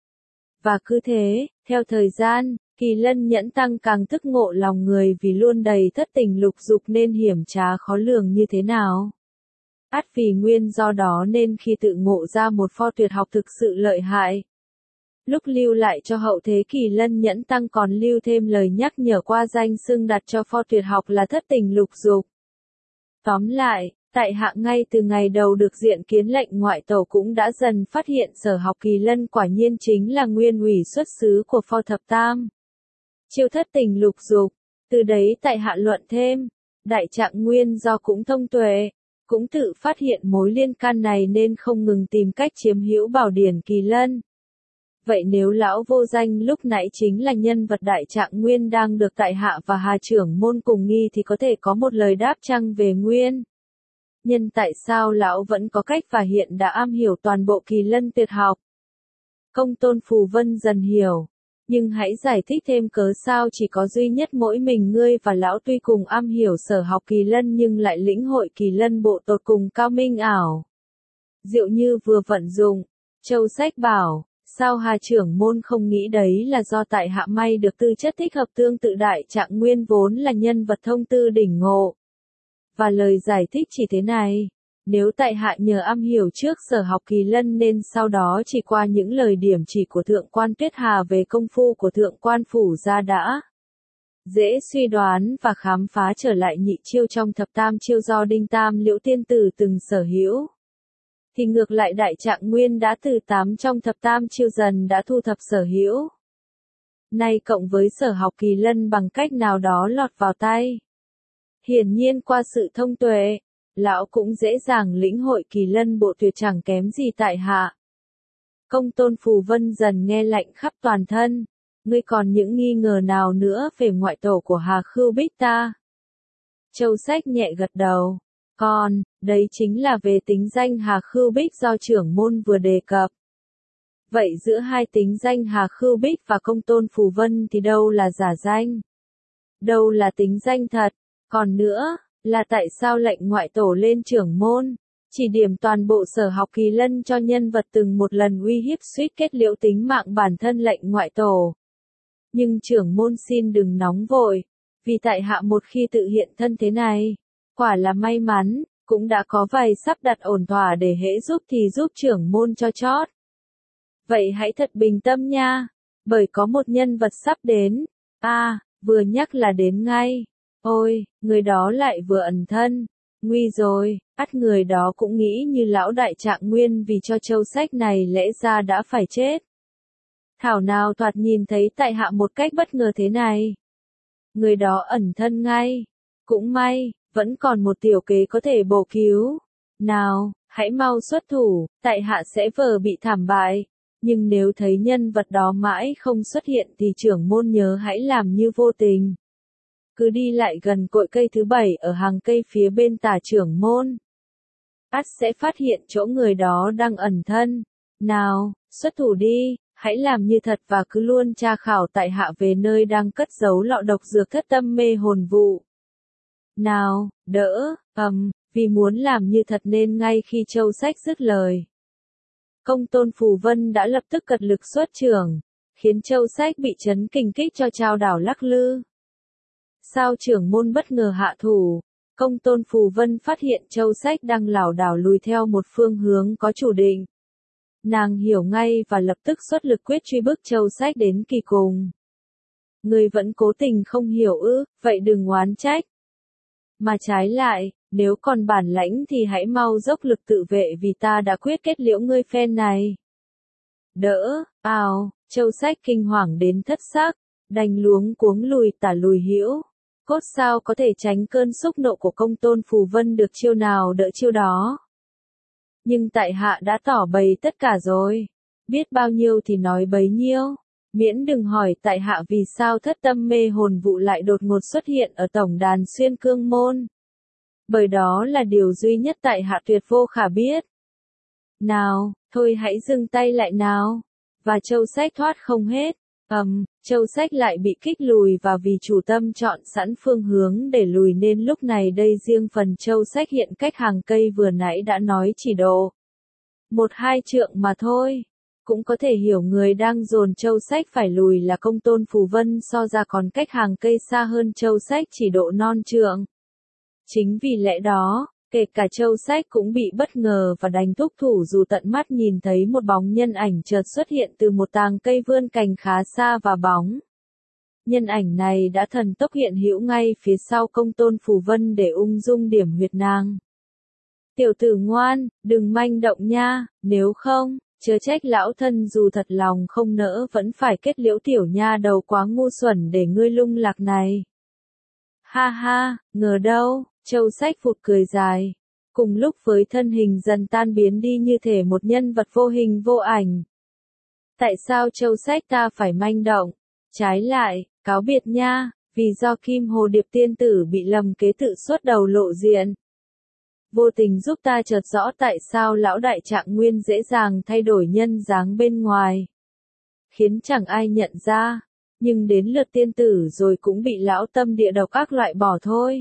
Và cứ thế, theo thời gian, kỳ lân nhẫn tăng càng thức ngộ lòng người vì luôn đầy thất tình lục dục nên hiểm trá khó lường như thế nào. Ắt vì nguyên do đó nên khi tự ngộ ra một pho tuyệt học thực sự lợi hại. Lúc lưu lại cho hậu thế kỳ lân nhẫn tăng còn lưu thêm lời nhắc nhở qua danh xưng đặt cho pho tuyệt học là thất tình lục dục. Tóm lại, tại hạ ngay từ ngày đầu được diện kiến lệnh ngoại tổ cũng đã dần phát hiện sở học kỳ lân quả nhiên chính là nguyên ủy xuất xứ của pho thập tam. Chiêu thất tình lục dục, từ đấy tại hạ luận thêm, đại trạng nguyên do cũng thông tuệ, cũng tự phát hiện mối liên can này nên không ngừng tìm cách chiếm hữu bảo điển kỳ lân. Vậy nếu lão vô danh lúc nãy chính là nhân vật đại trạng nguyên đang được tại hạ và Hà trưởng môn cùng nghi thì có thể có một lời đáp chăng về nguyên nhân tại sao lão vẫn có cách và hiện đã am hiểu toàn bộ kỳ lân tuyệt học? Công tôn Phù Vân dần hiểu. Nhưng hãy giải thích thêm cớ sao chỉ có duy nhất mỗi mình ngươi và lão tuy cùng am hiểu sở học kỳ lân nhưng lại lĩnh hội kỳ lân bộ tột cùng cao minh ảo. Diệu như vừa vận dụng, Châu Sách bảo, sao Hà trưởng môn không nghĩ đấy là do tại hạ may được tư chất thích hợp tương tự đại trạng nguyên vốn là nhân vật thông tư đỉnh ngộ. Và lời giải thích chỉ thế này. Nếu tại hạ nhờ am hiểu trước sở học kỳ lân nên sau đó chỉ qua những lời điểm chỉ của thượng quan Tuyết Hà về công phu của thượng quan phủ gia đã dễ suy đoán và khám phá trở lại nhị chiêu trong thập tam chiêu do Đinh Tam Liễu tiên tử từng sở hữu. Thì ngược lại đại trạng nguyên đã từ 8 trong thập tam chiêu dần đã thu thập sở hữu. Nay cộng với sở học kỳ lân bằng cách nào đó lọt vào tay. Hiển nhiên qua sự thông tuệ, lão cũng dễ dàng lĩnh hội kỳ lân bộ tuyệt chẳng kém gì tại hạ. Công tôn Phù Vân dần nghe lạnh khắp toàn thân. Ngươi còn những nghi ngờ nào nữa về ngoại tổ của Hà Khưu Bích ta? Châu Sách nhẹ gật đầu. Còn, đấy chính là về tính danh Hà Khưu Bích do trưởng môn vừa đề cập. Vậy giữa hai tính danh Hà Khưu Bích và công tôn Phù Vân thì đâu là giả danh? Đâu là tính danh thật? Còn nữa, là tại sao lệnh ngoại tổ lên trưởng môn? Chỉ điểm toàn bộ sở học kỳ lân cho nhân vật từng một lần uy hiếp suýt kết liễu tính mạng bản thân lệnh ngoại tổ. Nhưng trưởng môn xin đừng nóng vội, vì tại hạ một khi tự hiện thân thế này, quả là may mắn, cũng đã có vài sắp đặt ổn thỏa để hễ giúp thì giúp trưởng môn cho chót. Vậy hãy thật bình tâm nha, bởi có một nhân vật sắp đến, vừa nhắc là đến ngay. Ôi, người đó lại vừa ẩn thân, nguy rồi, ắt người đó cũng nghĩ như lão đại trạng nguyên vì cho Châu Sách này lẽ ra đã phải chết. Thảo nào thoạt nhìn thấy tại hạ một cách bất ngờ thế này. Người đó ẩn thân ngay. Cũng may, vẫn còn một tiểu kế có thể bổ cứu. Nào, hãy mau xuất thủ, tại hạ sẽ vờ bị thảm bại. Nhưng nếu thấy nhân vật đó mãi không xuất hiện thì trưởng môn nhớ hãy làm như vô tình. Cứ đi lại gần cội cây thứ 7 ở hàng cây phía bên tả trưởng môn. Ắt sẽ phát hiện chỗ người đó đang ẩn thân. Nào, xuất thủ đi. Hãy làm như thật và cứ luôn tra khảo tại hạ về nơi đang cất giấu lọ độc dược thất tâm mê hồn vụ. Nào, đỡ, vì muốn làm như thật nên ngay khi Châu Sách dứt lời. Công tôn Phù Vân đã lập tức cật lực xuất trưởng, khiến Châu Sách bị chấn kinh kích cho chao đảo lắc lư. Sao trưởng môn bất ngờ hạ thủ, công tôn Phù Vân phát hiện Châu Sách đang lảo đảo lùi theo một phương hướng có chủ định. Nàng hiểu ngay và lập tức xuất lực quyết truy bức Châu Sách đến kỳ cùng. Người vẫn cố tình không hiểu ư, vậy đừng oán trách. Mà trái lại, nếu còn bản lãnh thì hãy mau dốc lực tự vệ vì ta đã quyết kết liễu ngươi phen này. Đỡ, Châu Sách kinh hoàng đến thất xác, đành luống cuống lùi tả lùi hữu. Cốt sao có thể tránh cơn xúc nộ của công tôn Phù Vân được chiêu nào đỡ chiêu đó. Nhưng tại hạ đã tỏ bày tất cả rồi. Biết bao nhiêu thì nói bấy nhiêu. Miễn đừng hỏi tại hạ vì sao thất tâm mê hồn vụ lại đột ngột xuất hiện ở tổng đàn xuyên cương môn. Bởi đó là điều duy nhất tại hạ tuyệt vô khả biết. Nào, thôi hãy dừng tay lại nào. Và Châu Sách thoát không hết. Châu Sách lại bị kích lùi và vì chủ tâm chọn sẵn phương hướng để lùi nên lúc này đây riêng phần Châu Sách hiện cách hàng cây vừa nãy đã nói chỉ độ 1-2 trượng mà thôi. Cũng có thể hiểu người đang dồn Châu Sách phải lùi là công tôn Phù Vân so ra còn cách hàng cây xa hơn Châu Sách chỉ độ non trượng. Chính vì lẽ đó, kể cả Châu Sách cũng bị bất ngờ và đành thúc thủ dù tận mắt nhìn thấy một bóng nhân ảnh chợt xuất hiện từ một tàng cây vươn cành khá xa và bóng. Nhân ảnh này đã thần tốc hiện hữu ngay phía sau công tôn Phù Vân để ung dung điểm huyệt nàng. Tiểu tử ngoan, đừng manh động nha, nếu không, chớ trách lão thân dù thật lòng không nỡ vẫn phải kết liễu tiểu nha đầu quá ngu xuẩn để ngươi lung lạc này. Ha ha, ngờ đâu, Châu Sách phụt cười dài. Cùng lúc với thân hình dần tan biến đi như thể một nhân vật vô hình vô ảnh. Tại sao Châu Sách ta phải manh động? Trái lại, cáo biệt nha, vì do Kim Hồ Điệp tiên tử bị lầm kế tự xuất đầu lộ diện. Vô tình giúp ta chợt rõ tại sao lão đại trạng nguyên dễ dàng thay đổi nhân dáng bên ngoài. khiến chẳng ai nhận ra, nhưng đến lượt tiên tử rồi cũng bị lão tâm địa độc ác loại bỏ thôi.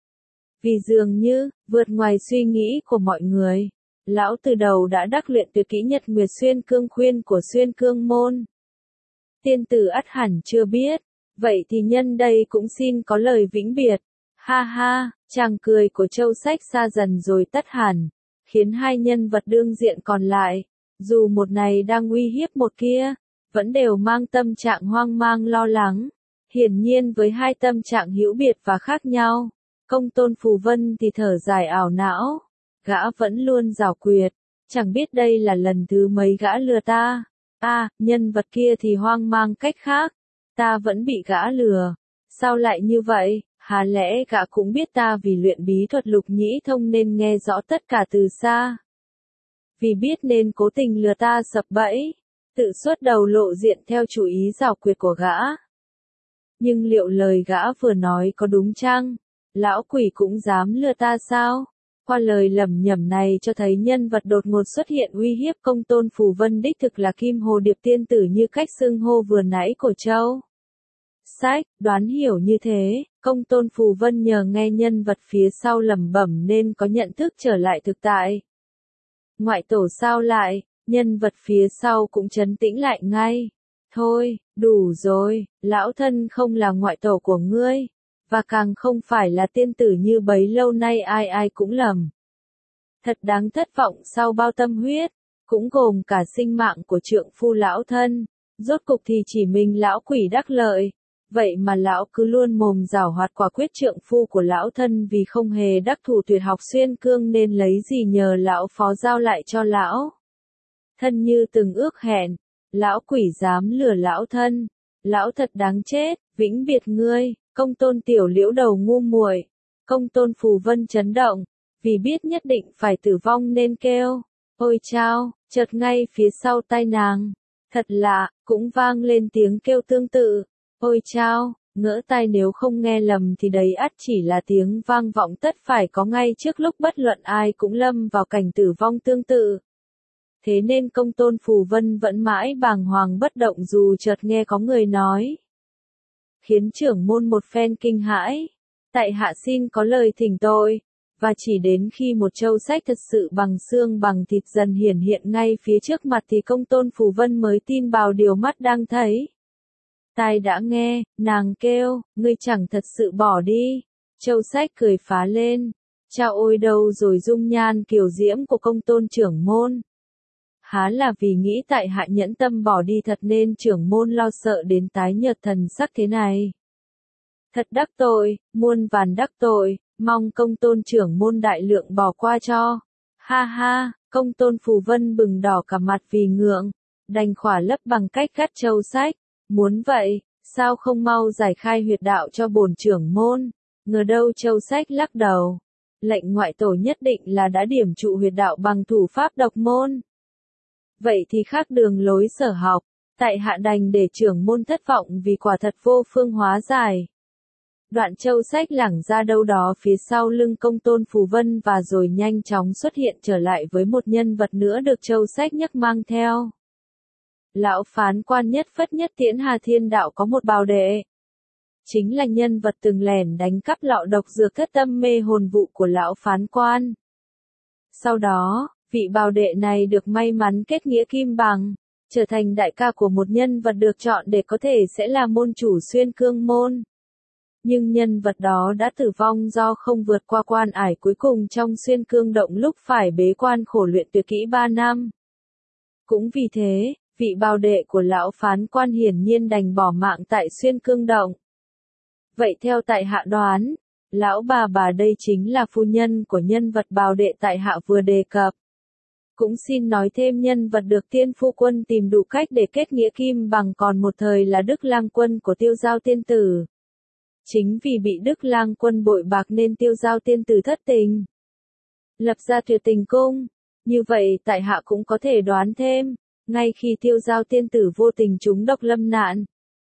Vì dường như, vượt ngoài suy nghĩ của mọi người, lão từ đầu đã đắc luyện tuyệt kỹ Nhật Nguyệt Xuyên Cương Khuyên của Xuyên Cương môn. Tiên tử ắt hẳn chưa biết, vậy thì nhân đây cũng xin có lời vĩnh biệt. Ha ha, chàng cười của Châu Sách xa dần rồi tắt hẳn, khiến hai nhân vật đương diện còn lại, dù một này đang uy hiếp một kia, vẫn đều mang tâm trạng hoang mang lo lắng. Hiển nhiên với hai tâm trạng hữu biệt và khác nhau, Công Tôn Phù Vân thì thở dài ảo não, gã vẫn luôn giảo quyệt, chẳng biết đây là lần thứ mấy gã lừa ta. Nhân vật kia thì hoang mang cách khác, ta vẫn bị gã lừa, sao lại như vậy, há lẽ gã cũng biết ta vì luyện bí thuật lục nhĩ thông nên nghe rõ tất cả từ xa. Vì biết nên cố tình lừa ta sập bẫy, tự xuất đầu lộ diện theo chủ ý giảo quyệt của gã. Nhưng liệu lời gã vừa nói có đúng chăng? Lão quỷ cũng dám lừa ta sao? Qua lời lẩm nhẩm này cho thấy nhân vật đột ngột xuất hiện uy hiếp Công Tôn Phù Vân đích thực là Kim Hồ Điệp tiên tử như cách xưng hô vừa nãy của Châu Sách. Đoán hiểu như thế, Công Tôn Phù Vân nhờ nghe nhân vật phía sau lẩm bẩm nên có nhận thức trở lại thực tại. Ngoại tổ sao lại, nhân vật phía sau cũng trấn tĩnh lại ngay. Thôi, đủ rồi, lão thân không là ngoại tổ của ngươi, và càng không phải là tiên tử như bấy lâu nay ai ai cũng lầm. Thật đáng thất vọng sau bao tâm huyết, cũng gồm cả sinh mạng của trượng phu lão thân, rốt cục thì chỉ mình lão quỷ đắc lợi, vậy mà lão cứ luôn mồm giảo hoạt quả quyết trượng phu của lão thân vì không hề đắc thủ tuyệt học xuyên cương nên lấy gì nhờ lão phó giao lại cho lão. Thân như từng ước hẹn, lão quỷ dám lừa lão thân, lão thật đáng chết, vĩnh biệt ngươi. Công Tôn Tiểu Liễu đầu ngu muội, Công Tôn Phù Vân chấn động, vì biết nhất định phải tử vong nên kêu, ôi chao, chợt ngay phía sau tai nàng, thật lạ, cũng vang lên tiếng kêu tương tự, ôi chao, ngỡ tai nếu không nghe lầm thì đấy ắt chỉ là tiếng vang vọng tất phải có ngay trước lúc bất luận ai cũng lâm vào cảnh tử vong tương tự. Thế nên Công Tôn Phù Vân vẫn mãi bàng hoàng bất động dù chợt nghe có người nói. Khiến trưởng môn một phen kinh hãi, tại hạ xin có lời thỉnh tội, và chỉ đến khi một Châu Sách thật sự bằng xương bằng thịt dần hiển hiện ngay phía trước mặt thì Công Tôn Phù Vân mới tin vào điều mắt đang thấy. Tai đã nghe, nàng kêu, ngươi chẳng thật sự bỏ đi. Châu Sách cười phá lên, chao ôi đâu rồi dung nhan kiều diễm của Công Tôn trưởng môn. Há là vì nghĩ tại hạ nhẫn tâm bỏ đi thật nên trưởng môn lo sợ đến tái nhợt thần sắc thế này. Thật đắc tội, muôn vàn đắc tội, mong Công Tôn trưởng môn đại lượng bỏ qua cho. Ha ha, Công Tôn Phù Vân bừng đỏ cả mặt vì ngượng, đành khỏa lấp bằng cách gắt Châu Sách. Muốn vậy, sao không mau giải khai huyệt đạo cho bổn trưởng môn? Ngờ đâu Châu Sách lắc đầu. Lệnh ngoại tổ nhất định là đã điểm trụ huyệt đạo bằng thủ pháp độc môn. Vậy thì khác đường lối sở học, tại hạ đành để trưởng môn thất vọng vì quả thật vô phương hóa giải. Đoạn Châu Sách lẳng ra đâu đó phía sau lưng Công Tôn Phù Vân và rồi nhanh chóng xuất hiện trở lại với một nhân vật nữa được Châu Sách nhấc mang theo. Lão phán quan nhất phất nhất tiễn Hà Thiên Đạo có một bào đệ. Chính là nhân vật từng lẻn đánh cắp lọ độc dược thất tâm mê hồn vụ của lão phán quan. Sau đó, vị bào đệ này được may mắn kết nghĩa kim bằng, trở thành đại ca của một nhân vật được chọn để có thể sẽ là môn chủ xuyên cương môn. Nhưng nhân vật đó đã tử vong do không vượt qua quan ải cuối cùng trong xuyên cương động lúc phải bế quan khổ luyện tuyệt kỹ 3 năm. Cũng vì thế, vị bào đệ của lão phán quan hiển nhiên đành bỏ mạng tại xuyên cương động. Vậy theo tại hạ đoán, lão bà đây chính là phu nhân của nhân vật bào đệ tại hạ vừa đề cập. Cũng xin nói thêm nhân vật được tiên phu quân tìm đủ cách để kết nghĩa kim bằng còn một thời là Đức Lang Quân của Tiêu Giao tiên tử. Chính vì bị Đức Lang Quân bội bạc nên Tiêu Giao tiên tử thất tình, lập ra tuyệt tình cung. Như vậy tại hạ cũng có thể đoán thêm, ngay khi Tiêu Giao tiên tử vô tình trúng độc lâm nạn,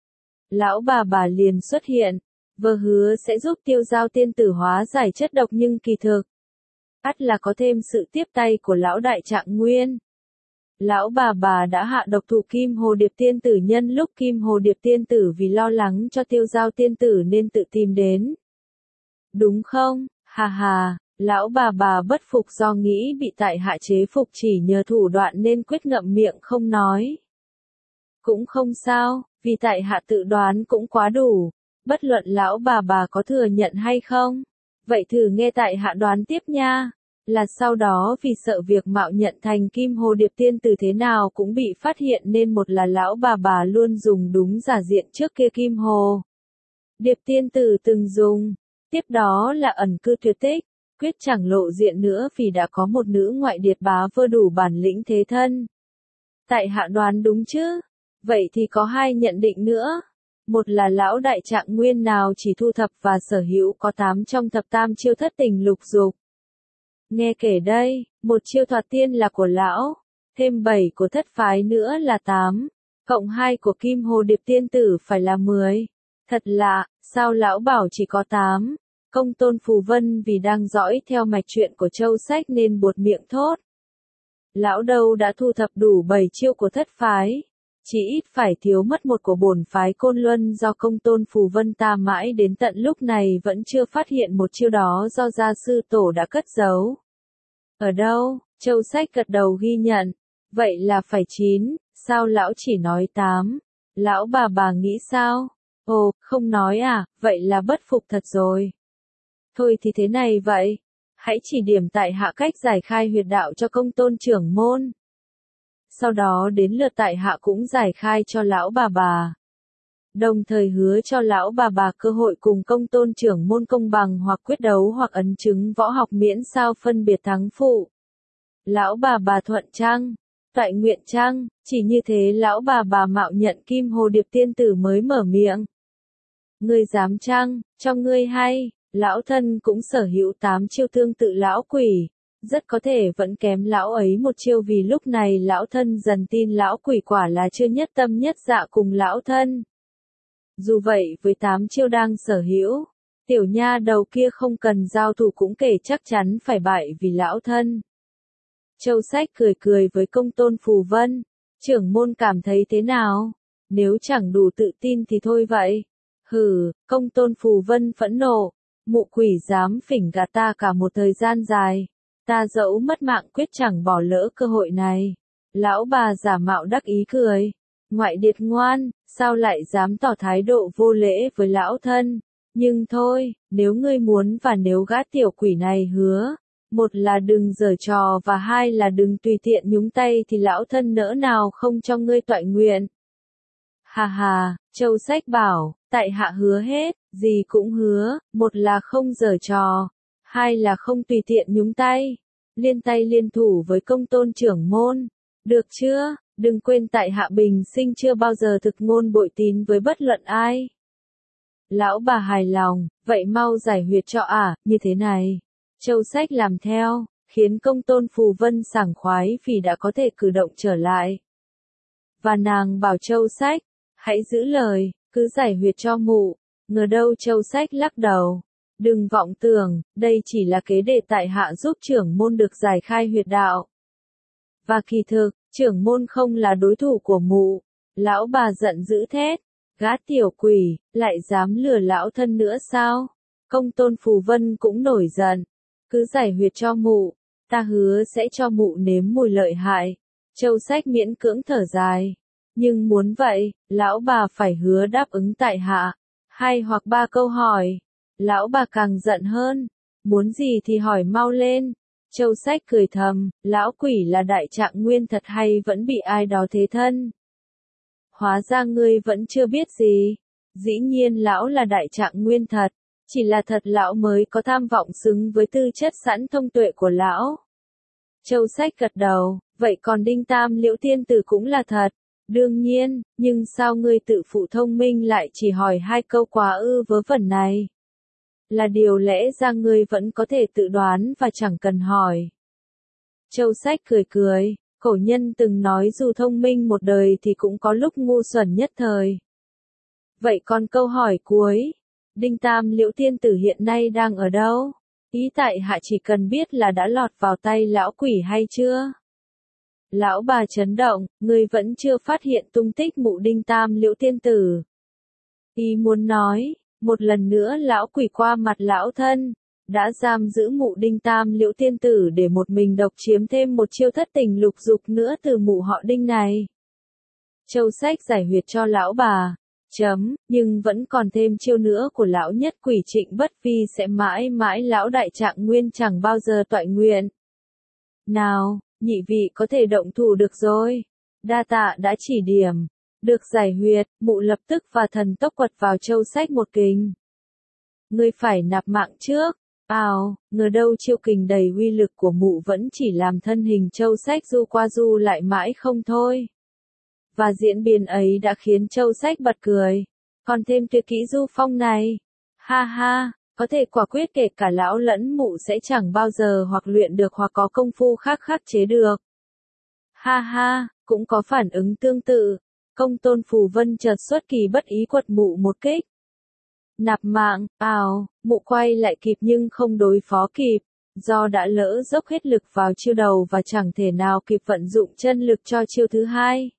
lão bà liền xuất hiện, vờ hứa sẽ giúp Tiêu Giao tiên tử hóa giải chất độc nhưng kỳ thực ắt là có thêm sự tiếp tay của lão đại Trạng Nguyên. Lão bà đã hạ độc thủ Kim Hồ Điệp tiên tử nhân lúc Kim Hồ Điệp tiên tử vì lo lắng cho Tiêu Giao tiên tử nên tự tìm đến. Đúng không? Hà hà, lão bà bất phục do nghĩ bị tại hạ chế phục chỉ nhờ thủ đoạn nên quyết ngậm miệng không nói. Cũng không sao, vì tại hạ tự đoán cũng quá đủ, bất luận lão bà có thừa nhận hay không. Vậy thử nghe tại hạ đoán tiếp nha, là sau đó vì sợ việc mạo nhận thành Kim Hồ Điệp tiên tử thế nào cũng bị phát hiện nên một là lão bà luôn dùng đúng giả diện trước kia Kim Hồ Điệp tiên tử từng dùng, tiếp đó là ẩn cư tuyệt tích, quyết chẳng lộ diện nữa vì đã có một nữ ngoại điệp bá vơ đủ bản lĩnh thế thân. Tại hạ đoán đúng chứ? Vậy thì có hai nhận định nữa. Một là lão đại trạng nguyên nào chỉ thu thập và sở hữu có 8 trong thập tam chiêu thất tình lục dục. Nghe kể đây, một chiêu thoạt tiên là của lão, thêm 7 của thất phái nữa là 8, cộng 2 của Kim Hồ Điệp tiên tử phải là 10. Thật lạ, sao lão bảo chỉ có 8? Công tôn Phù Vân vì đang dõi theo mạch truyện của Châu Sách nên buột miệng thốt. Lão đâu đã thu thập đủ 7 chiêu của thất phái, chỉ ít phải thiếu mất một của bổn phái Côn Luân do công tôn Phù Vân ta mãi đến tận lúc này vẫn chưa phát hiện một chiêu đó do gia sư tổ đã cất giấu. Ở đâu? Châu Sách gật đầu ghi nhận. Vậy là phải 9, sao lão chỉ nói 8? Lão bà nghĩ sao? Ồ, không nói à, vậy là bất phục thật rồi. Thôi thì thế này vậy, hãy chỉ điểm tại hạ cách giải khai huyệt đạo cho công tôn trưởng môn. Sau đó đến lượt tại hạ cũng giải khai cho lão bà. Đồng thời hứa cho lão bà cơ hội cùng công tôn trưởng môn công bằng hoặc quyết đấu hoặc ấn chứng võ học miễn sao phân biệt thắng phụ. Lão bà thuận chăng? Toại nguyện chăng? Chỉ như thế lão bà mạo nhận Kim Hồ Điệp tiên tử mới mở miệng. Ngươi dám chăng? Cho ngươi hay, lão thân cũng sở hữu 8 chiêu tương tự lão quỷ. Rất có thể vẫn kém lão ấy một chiêu vì lúc này lão thân dần tin lão quỷ quả là chưa nhất tâm nhất dạ cùng lão thân. Dù vậy với 8 chiêu đang sở hữu, tiểu nha đầu kia không cần giao thủ cũng kể chắc chắn phải bại vì lão thân. Châu Sách cười với công tôn Phù Vân, trưởng môn cảm thấy thế nào? Nếu chẳng đủ tự tin thì thôi vậy. Hừ, công tôn Phù Vân phẫn nộ, mụ quỷ dám phỉnh gạt ta cả một thời gian dài. Ta dẫu mất mạng quyết chẳng bỏ lỡ cơ hội này. Lão bà giả mạo đắc ý cười. Ngoại điệt ngoan, sao lại dám tỏ thái độ vô lễ với lão thân? Nhưng thôi, nếu ngươi muốn và nếu gã tiểu quỷ này hứa, một là đừng giở trò và hai là đừng tùy tiện nhúng tay thì lão thân nỡ nào không cho ngươi toại nguyện. Hà hà, Châu Sách bảo, tại hạ hứa hết, gì cũng hứa, một là không giở trò, hai là không tùy tiện nhúng tay, liên thủ với công tôn trưởng môn. Được chưa? Đừng quên tại hạ bình sinh chưa bao giờ thực ngôn bội tín với bất luận ai. Lão bà hài lòng, vậy mau giải huyệt cho như thế này. Châu Sách làm theo, khiến công tôn Phù Vân sảng khoái vì đã có thể cử động trở lại. Và nàng bảo Châu Sách, hãy giữ lời, cứ giải huyệt cho mụ. Ngờ đâu Châu Sách lắc đầu. Đừng vọng tưởng, đây chỉ là kế để tại hạ giúp trưởng môn được giải khai huyệt đạo. Và kỳ thực, trưởng môn không là đối thủ của mụ. Lão bà giận dữ thét. Gã tiểu quỷ, lại dám lừa lão thân nữa sao? Công tôn Phù Vân cũng nổi giận. Cứ giải huyệt cho mụ, ta hứa sẽ cho mụ nếm mùi lợi hại. Châu Sách miễn cưỡng thở dài. Nhưng muốn vậy, lão bà phải hứa đáp ứng tại hạ. 2 hoặc 3 câu hỏi. Lão bà càng giận hơn. Muốn gì thì hỏi mau lên. Châu Sách cười thầm, lão quỷ là đại trạng nguyên thật hay vẫn bị ai đó thế thân? Hóa ra ngươi vẫn chưa biết gì. Dĩ nhiên lão là đại trạng nguyên thật. Chỉ là thật lão mới có tham vọng xứng với tư chất sẵn thông tuệ của lão. Châu Sách gật đầu, vậy còn Đinh Tam Liễu tiên tử cũng là thật. Đương nhiên, nhưng sao ngươi tự phụ thông minh lại chỉ hỏi 2 câu quá vớ vẩn này? Là điều lẽ ra ngươi vẫn có thể tự đoán và chẳng cần hỏi. Châu Sách cười, cổ nhân từng nói dù thông minh một đời thì cũng có lúc ngu xuẩn nhất thời. Vậy còn câu hỏi cuối, Đinh Tam Liễu tiên tử hiện nay đang ở đâu? Ý tại hạ chỉ cần biết là đã lọt vào tay lão quỷ hay chưa? Lão bà chấn động, ngươi vẫn chưa phát hiện tung tích mụ Đinh Tam Liễu tiên tử. Ý muốn nói, một lần nữa lão quỷ qua mặt lão thân, đã giam giữ mụ Đinh Tam Liễu tiên tử để một mình độc chiếm thêm một chiêu thất tình lục dục nữa từ mụ họ Đinh này. Châu sách giải huyệt cho lão bà. Nhưng vẫn còn thêm chiêu nữa của lão nhất quỷ Trịnh Bất Phi sẽ mãi mãi lão đại trạng nguyên chẳng bao giờ toại nguyện. Nào, nhị vị có thể động thủ được rồi. Đa tạ đã chỉ điểm. Được giải huyệt, mụ lập tức và thần tốc quật vào châu sách một kình. Ngươi phải nạp mạng trước. Ngờ đâu chiêu kình đầy uy lực của mụ vẫn chỉ làm thân hình châu sách du qua du lại mãi không thôi. Và diễn biến ấy đã khiến châu sách bật cười. Còn thêm tuyệt kỹ du phong này. Ha ha, có thể quả quyết kể cả lão lẫn mụ sẽ chẳng bao giờ hoặc luyện được hoặc có công phu khác khắc chế được. Ha ha, cũng có phản ứng tương tự. Công tôn Phù Vân chợt xuất kỳ bất ý quật mụ một kích. Nạp mạng, mụ quay lại kịp nhưng không đối phó kịp. Do đã lỡ dốc hết lực vào chiêu đầu và chẳng thể nào kịp vận dụng chân lực cho chiêu thứ hai.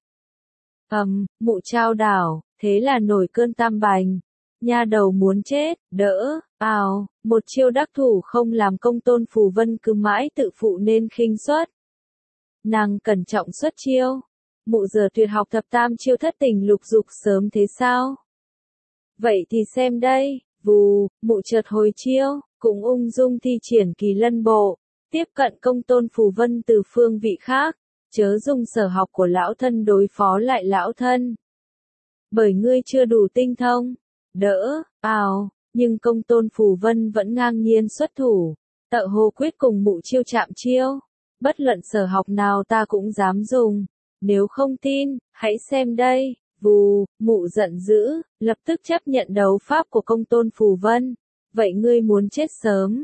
Mụ trao đảo, thế là nổi cơn tam bành. Nha đầu muốn chết, đỡ, một chiêu đắc thủ không làm công tôn Phù Vân cứ mãi tự phụ nên khinh suất. Nàng cẩn trọng xuất chiêu. Mụ giờ tuyệt học thập tam chiêu thất tình lục dục sớm thế sao? Vậy thì xem đây, vù, mụ chợt hồi chiêu, cũng ung dung thi triển kỳ lân bộ, tiếp cận công tôn Phù Vân từ phương vị khác, chớ dùng sở học của lão thân đối phó lại lão thân. Bởi ngươi chưa đủ tinh thông, đỡ, nhưng công tôn Phù Vân vẫn ngang nhiên xuất thủ, tợ hồ quyết cùng mụ chiêu chạm chiêu, bất luận sở học nào ta cũng dám dùng. Nếu không tin, hãy xem đây, vù, mụ giận dữ, lập tức chấp nhận đấu pháp của công tôn Phù Vân. Vậy ngươi muốn chết sớm.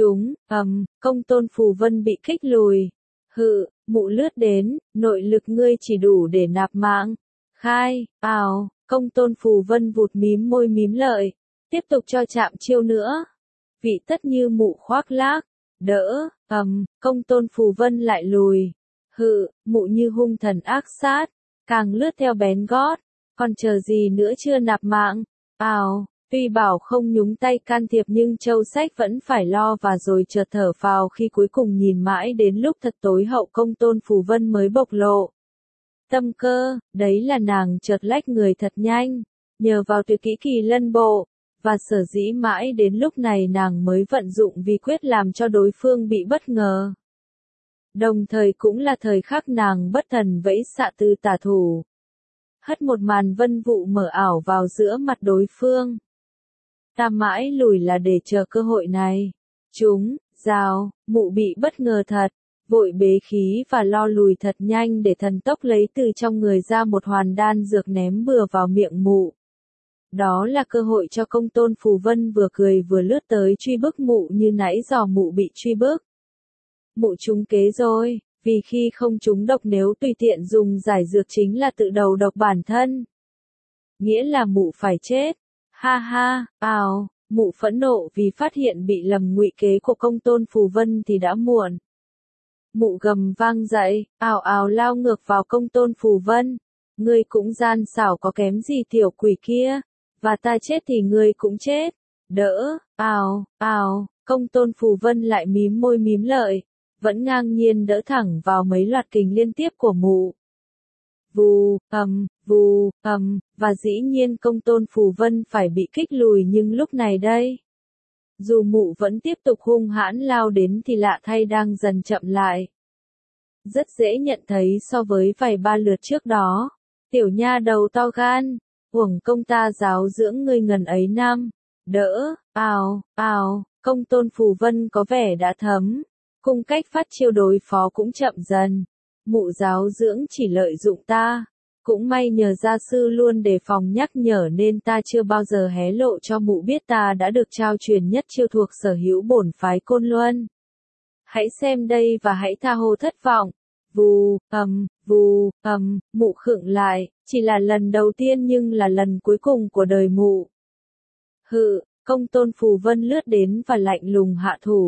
Công tôn Phù Vân bị kích lùi. Mụ lướt đến, nội lực ngươi chỉ đủ để nạp mạng. Khai, công tôn Phù Vân vụt mím môi mím lợi, tiếp tục cho chạm chiêu nữa. Vị tất như mụ khoác lác, đỡ, công tôn Phù Vân lại lùi. Mụ như hung thần ác sát, càng lướt theo bén gót, còn chờ gì nữa chưa nạp mạng. Tuy bảo không nhúng tay can thiệp nhưng châu sách vẫn phải lo và rồi chợt thở phào khi cuối cùng nhìn mãi đến lúc thật tối hậu công tôn Phù Vân mới bộc lộ. Tâm cơ, đấy là nàng chợt lách người thật nhanh, nhờ vào tuyệt kỹ kỳ lân bộ, và sở dĩ mãi đến lúc này nàng mới vận dụng vì quyết làm cho đối phương bị bất ngờ. Đồng thời cũng là thời khắc nàng bất thần vẫy xạ tư tả thủ. Hất một màn vân vụ mở ảo vào giữa mặt đối phương. Ta mãi lùi là để chờ cơ hội này. Mụ bị bất ngờ thật, vội bế khí và lo lùi thật nhanh để thần tốc lấy từ trong người ra một hoàn đan dược ném bừa vào miệng mụ. Đó là cơ hội cho công tôn Phù Vân vừa cười vừa lướt tới truy bức mụ như nãy giờ mụ bị truy bức. Mụ trúng kế rồi, vì khi không trúng độc nếu tùy tiện dùng giải dược chính là tự đầu độc bản thân. Nghĩa là mụ phải chết. Ha ha, mụ phẫn nộ vì phát hiện bị lầm ngụy kế của công tôn Phù Vân thì đã muộn. Mụ gầm vang dậy, lao ngược vào công tôn Phù Vân. Ngươi cũng gian xảo có kém gì tiểu quỷ kia, và ta chết thì ngươi cũng chết. Đỡ, công tôn Phù Vân lại mím môi mím lợi, vẫn ngang nhiên đỡ thẳng vào mấy loạt kình liên tiếp của mụ. Vù, và dĩ nhiên công tôn Phù Vân phải bị kích lùi nhưng lúc này đây. Dù mụ vẫn tiếp tục hung hãn lao đến thì lạ thay đang dần chậm lại. Rất dễ nhận thấy so với vài ba lượt trước đó. Tiểu nha đầu to gan, uổng công ta giáo dưỡng ngươi ngần ấy năm. Đỡ, công tôn Phù Vân có vẻ đã thấm. Cung cách phát chiêu đối phó cũng chậm dần. Mụ giáo dưỡng chỉ lợi dụng ta. Cũng may nhờ gia sư luôn đề phòng nhắc nhở nên ta chưa bao giờ hé lộ cho mụ biết ta đã được trao truyền nhất chiêu thuộc sở hữu bổn phái Côn Luân. Hãy xem đây và hãy tha hồ thất vọng. Vù, mụ khựng lại, chỉ là lần đầu tiên nhưng là lần cuối cùng của đời mụ. Công tôn Phù Vân lướt đến và lạnh lùng hạ thủ.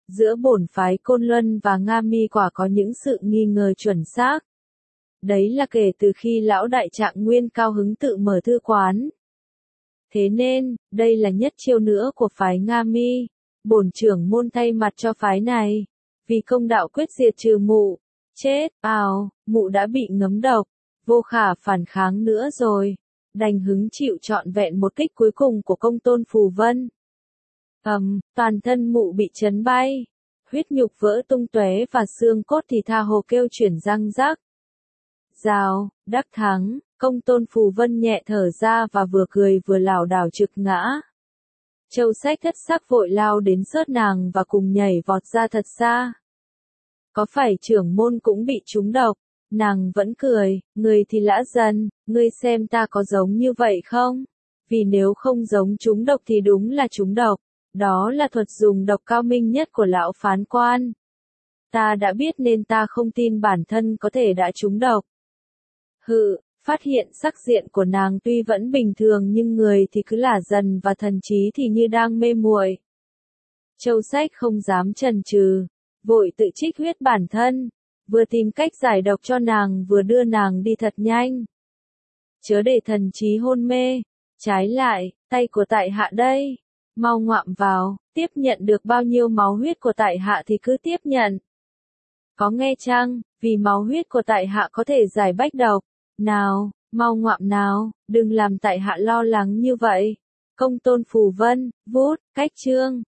giữa bổn phái Côn Luân và Nga Mi quả có những sự nghi ngờ chuẩn xác. Đấy là kể từ khi lão đại trạng nguyên cao hứng tự mở thư quán. Thế nên, đây là nhất chiêu nữa của phái Nga Mi. Bổn trưởng môn thay mặt cho phái này. Vì công đạo quyết diệt trừ mụ. Chết, mụ đã bị ngấm độc. Vô khả phản kháng nữa rồi. Đành hứng chịu trọn vẹn một kích cuối cùng của công tôn Phù Vân. Toàn thân mụ bị chấn bay. Huyết nhục vỡ tung tóe và xương cốt thì tha hồ kêu chuyển răng rắc. Rào, đắc thắng, công tôn Phù Vân nhẹ thở ra và vừa cười vừa lảo đảo trực ngã. Châu Sách thất sắc vội lao đến sớt nàng và cùng nhảy vọt ra thật xa. Có phải trưởng môn cũng bị trúng độc? Nàng vẫn cười, người thì lã dần, ngươi xem ta có giống như vậy không? Vì nếu không giống trúng độc thì đúng là trúng độc. Đó là thuật dùng độc cao minh nhất của lão phán quan. Ta đã biết nên ta không tin bản thân có thể đã trúng độc. Phát hiện sắc diện của nàng tuy vẫn bình thường nhưng người thì cứ lả dần và thần trí thì như đang mê muội. Châu Sách không dám chần chừ, vội tự trích huyết bản thân, vừa tìm cách giải độc cho nàng vừa đưa nàng đi thật nhanh. Chớ để thần trí hôn mê, trái lại, tay của tại hạ đây, mau ngoạm vào, tiếp nhận được bao nhiêu máu huyết của tại hạ thì cứ tiếp nhận. Có nghe chăng, vì máu huyết của tại hạ có thể giải bách độc. Nào, mau ngoạm nào, đừng làm tại hạ lo lắng như vậy. Công tôn Phù Vân, cách chương.